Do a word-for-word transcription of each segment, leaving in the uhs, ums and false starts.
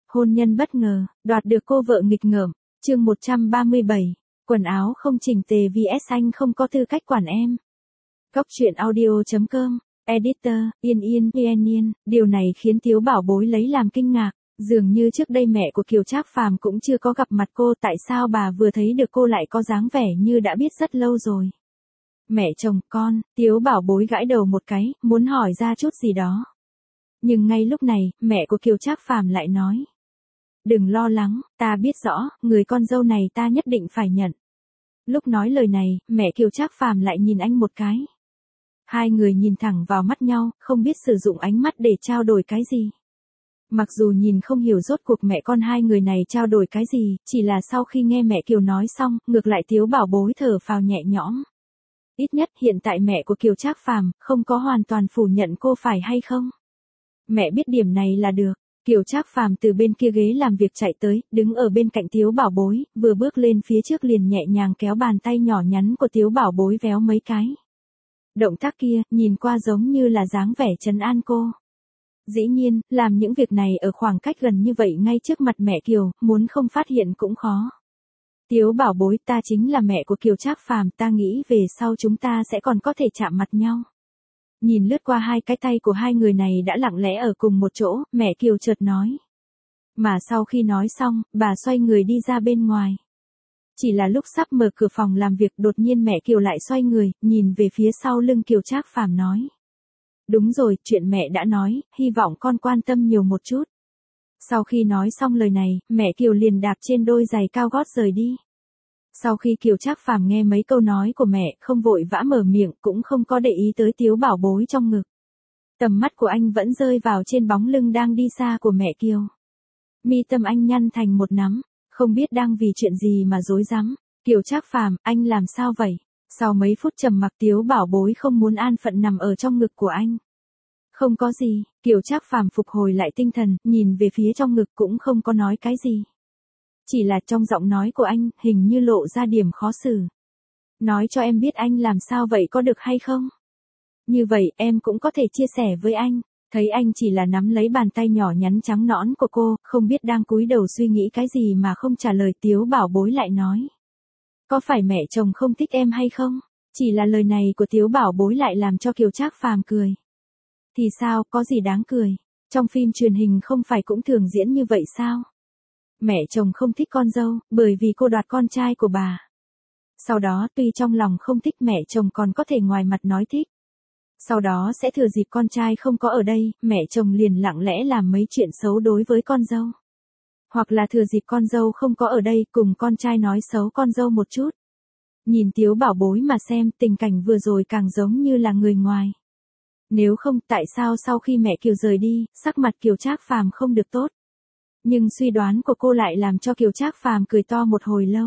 Hôn nhân bất ngờ, đoạt được cô vợ nghịch ngợm, chương một trăm ba mươi bảy, quần áo không chỉnh tề vs anh không có tư cách quản em. Góc truyện audio chấm com, editor, Yên Yên, Yên Yên, điều này khiến Tiếu Bảo Bối lấy làm kinh ngạc, dường như trước đây mẹ của Kiều Trác Phàm cũng chưa có gặp mặt cô, tại sao bà vừa thấy được cô lại có dáng vẻ như đã biết rất lâu rồi. Mẹ chồng con, Tiếu Bảo Bối gãi đầu một cái, muốn hỏi ra chút gì đó. Nhưng ngay lúc này, mẹ của Kiều Trác Phàm lại nói. Đừng lo lắng, ta biết rõ, người con dâu này ta nhất định phải nhận. Lúc nói lời này, mẹ Kiều Trác Phàm lại nhìn anh một cái. Hai người nhìn thẳng vào mắt nhau, không biết sử dụng ánh mắt để trao đổi cái gì. Mặc dù nhìn không hiểu rốt cuộc mẹ con hai người này trao đổi cái gì, chỉ là sau khi nghe mẹ Kiều nói xong, ngược lại Tiếu Bảo Bối thở phào nhẹ nhõm. Ít nhất hiện tại mẹ của Kiều Trác Phàm không có hoàn toàn phủ nhận cô phải hay không. Mẹ biết điểm này là được. Kiều Trác Phàm từ bên kia ghế làm việc chạy tới, đứng ở bên cạnh Tiếu Bảo Bối, vừa bước lên phía trước liền nhẹ nhàng kéo bàn tay nhỏ nhắn của Tiếu Bảo Bối véo mấy cái. Động tác kia, nhìn qua giống như là dáng vẻ trấn an cô. Dĩ nhiên, làm những việc này ở khoảng cách gần như vậy ngay trước mặt mẹ Kiều, muốn không phát hiện cũng khó. Tiếu Bảo Bối, ta chính là mẹ của Kiều Trác Phàm, ta nghĩ về sau chúng ta sẽ còn có thể chạm mặt nhau. Nhìn lướt qua hai cái tay của hai người này đã lặng lẽ ở cùng một chỗ, mẹ Kiều chợt nói. Mà sau khi nói xong, bà xoay người đi ra bên ngoài. Chỉ là lúc sắp mở cửa phòng làm việc đột nhiên mẹ Kiều lại xoay người, nhìn về phía sau lưng Kiều Trác Phàm nói. Đúng rồi, chuyện mẹ đã nói, hy vọng con quan tâm nhiều một chút. Sau khi nói xong lời này, mẹ Kiều liền đạp trên đôi giày cao gót rời đi. Sau khi Kiều Trác Phàm nghe mấy câu nói của mẹ, không vội vã mở miệng, cũng không có để ý tới Tiếu Bảo Bối trong ngực. Tầm mắt của anh vẫn rơi vào trên bóng lưng đang đi xa của mẹ Kiều. Mi tâm anh nhăn thành một nắm, không biết đang vì chuyện gì mà rối rắm. Kiều Trác Phàm, anh làm sao vậy? Sau mấy phút trầm mặc Tiếu Bảo Bối không muốn an phận nằm ở trong ngực của anh. Không có gì, Kiều Trác Phàm phục hồi lại tinh thần, nhìn về phía trong ngực cũng không có nói cái gì. Chỉ là trong giọng nói của anh, hình như lộ ra điểm khó xử. Nói cho em biết anh làm sao vậy có được hay không? Như vậy, em cũng có thể chia sẻ với anh. Thấy anh chỉ là nắm lấy bàn tay nhỏ nhắn trắng nõn của cô, không biết đang cúi đầu suy nghĩ cái gì mà không trả lời. Tiếu Bảo Bối lại nói. Có phải mẹ chồng không thích em hay không? Chỉ là lời này của Tiếu Bảo Bối lại làm cho Kiều Trác Phàm cười. Thì sao, có gì đáng cười? Trong phim truyền hình không phải cũng thường diễn như vậy sao? Mẹ chồng không thích con dâu, bởi vì cô đoạt con trai của bà. Sau đó tuy trong lòng không thích mẹ chồng còn có thể ngoài mặt nói thích. Sau đó sẽ thừa dịp con trai không có ở đây, mẹ chồng liền lặng lẽ làm mấy chuyện xấu đối với con dâu. Hoặc là thừa dịp con dâu không có ở đây cùng con trai nói xấu con dâu một chút. Nhìn Tiếu Bảo Bối mà xem tình cảnh vừa rồi càng giống như là người ngoài. Nếu không tại sao sau khi mẹ Kiều rời đi, sắc mặt Kiều Trác Phàm không được tốt. Nhưng suy đoán của cô lại làm cho Kiều Trác Phàm cười to một hồi lâu.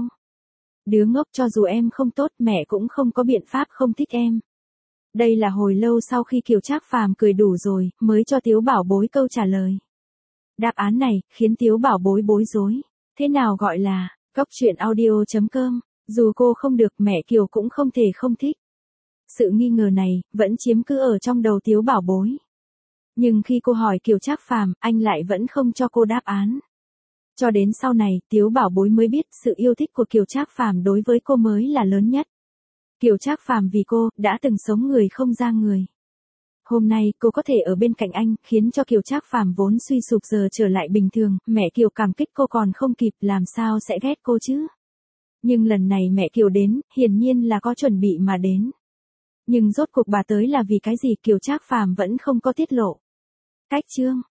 Đứa ngốc, cho dù em không tốt mẹ cũng không có biện pháp không thích em. Đây là hồi lâu sau khi Kiều Trác Phàm cười đủ rồi, mới cho Tiếu Bảo Bối câu trả lời. Đáp án này, khiến Tiếu Bảo Bối bối rối. Thế nào gọi là, góc truyện audio chấm com, dù cô không được mẹ Kiều cũng không thể không thích. Sự nghi ngờ này, vẫn chiếm cứ ở trong đầu Tiếu Bảo Bối. Nhưng khi cô hỏi Kiều Trác Phàm, anh lại vẫn không cho cô đáp án. Cho đến sau này, Tiếu Bảo Bối mới biết sự yêu thích của Kiều Trác Phàm đối với cô mới là lớn nhất. Kiều Trác Phàm vì cô, đã từng sống người không ra người. Hôm nay, cô có thể ở bên cạnh anh, khiến cho Kiều Trác Phàm vốn suy sụp giờ trở lại bình thường, mẹ Kiều cảm kích cô còn không kịp, làm sao sẽ ghét cô chứ? Nhưng lần này mẹ Kiều đến, hiển nhiên là có chuẩn bị mà đến. Nhưng rốt cuộc bà tới là vì cái gì Kiều Trác Phàm vẫn không có tiết lộ. Cách chương